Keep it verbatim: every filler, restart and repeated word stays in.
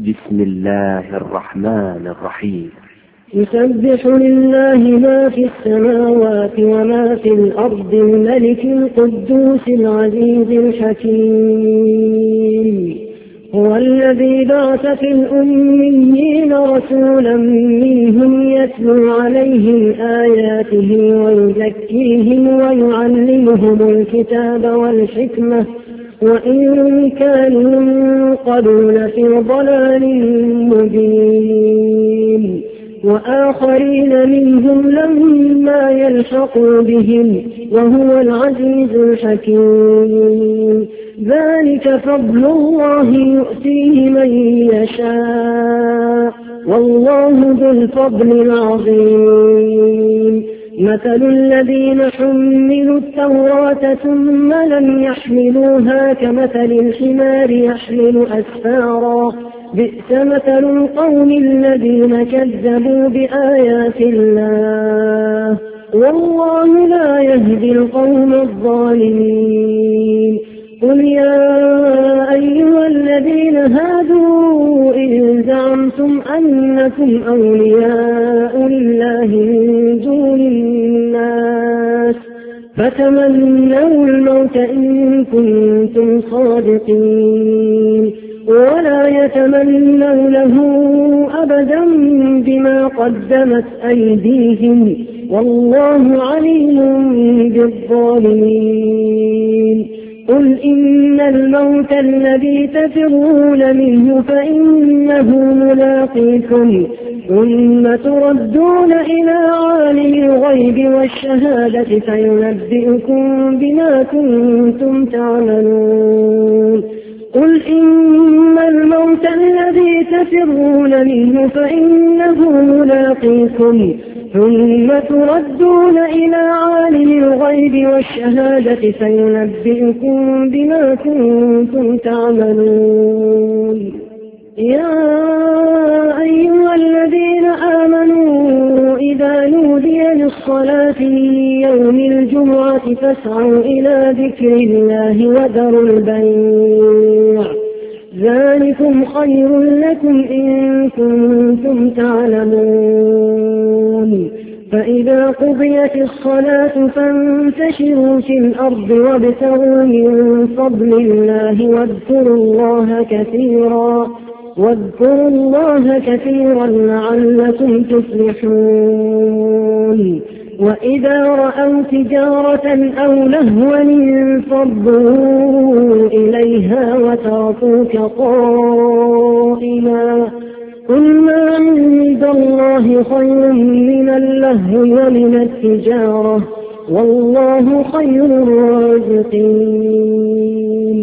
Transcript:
بسم الله الرحمن الرحيم. يسبح لله ما في السماوات وما في الأرض الملك القدوس العزيز الحكيم. هو الذي بعث في الأميين رسولا منهم يتلو عليهم آياته ويزكيهم ويعلمهم الكتاب والحكمة وإن كانوا من قبل لفي ضلال مبين. وآخرين منهم لما يلحقوا بهم وهو العزيز الحكيم. ذلك فضل الله يؤتيه من يشاء والله ذو الفضل العظيم. مثل الذين حملوا التوراة ثم لم يحملوها كمثل الحمار يحمل أسفارا بئس مثل القوم الذين كذبوا بآيات الله والله لا يهدي القوم الظالمين. قل يا أيها الذين هادوا إن زعمتم أنكم أولياء لله من دون الناس فتمنوا الموت إن كنتم صادقين ولا يتمنونه أبدا بما قدمت أيديهم والله عليم بالظالمين. قل إن الموت الذي تفرون منه فإنه ملاقيكم ثم تردون إلى عالم الغيب والشهادة فينبئكم بما كنتم تعملون. قل إن الموت الذي تفرون منه فإنه ملاقيكم ثم تردون إلى عالم الغيب والشهادة فينبئكم بما كنتم تعملون. يا أيها الذين آمنوا إذا نودي للصلاة من يوم الجمعة فاسعوا إلى ذكر الله وذروا البيع ذلكم خير لكم إن كنتم تعلمون. فإذا قضيت الصلاة فانتشروا في الأرض وابتغوا من فضل الله واذكروا الله كثيرا واذكروا الله كثيرا لعلكم تفلحون. وإذا رأوا تجارة أو لهوا انفضوا إليها وتركوك قائما قل ما عند الله خير من اللهو ومن التجارة والله خير الرازقين.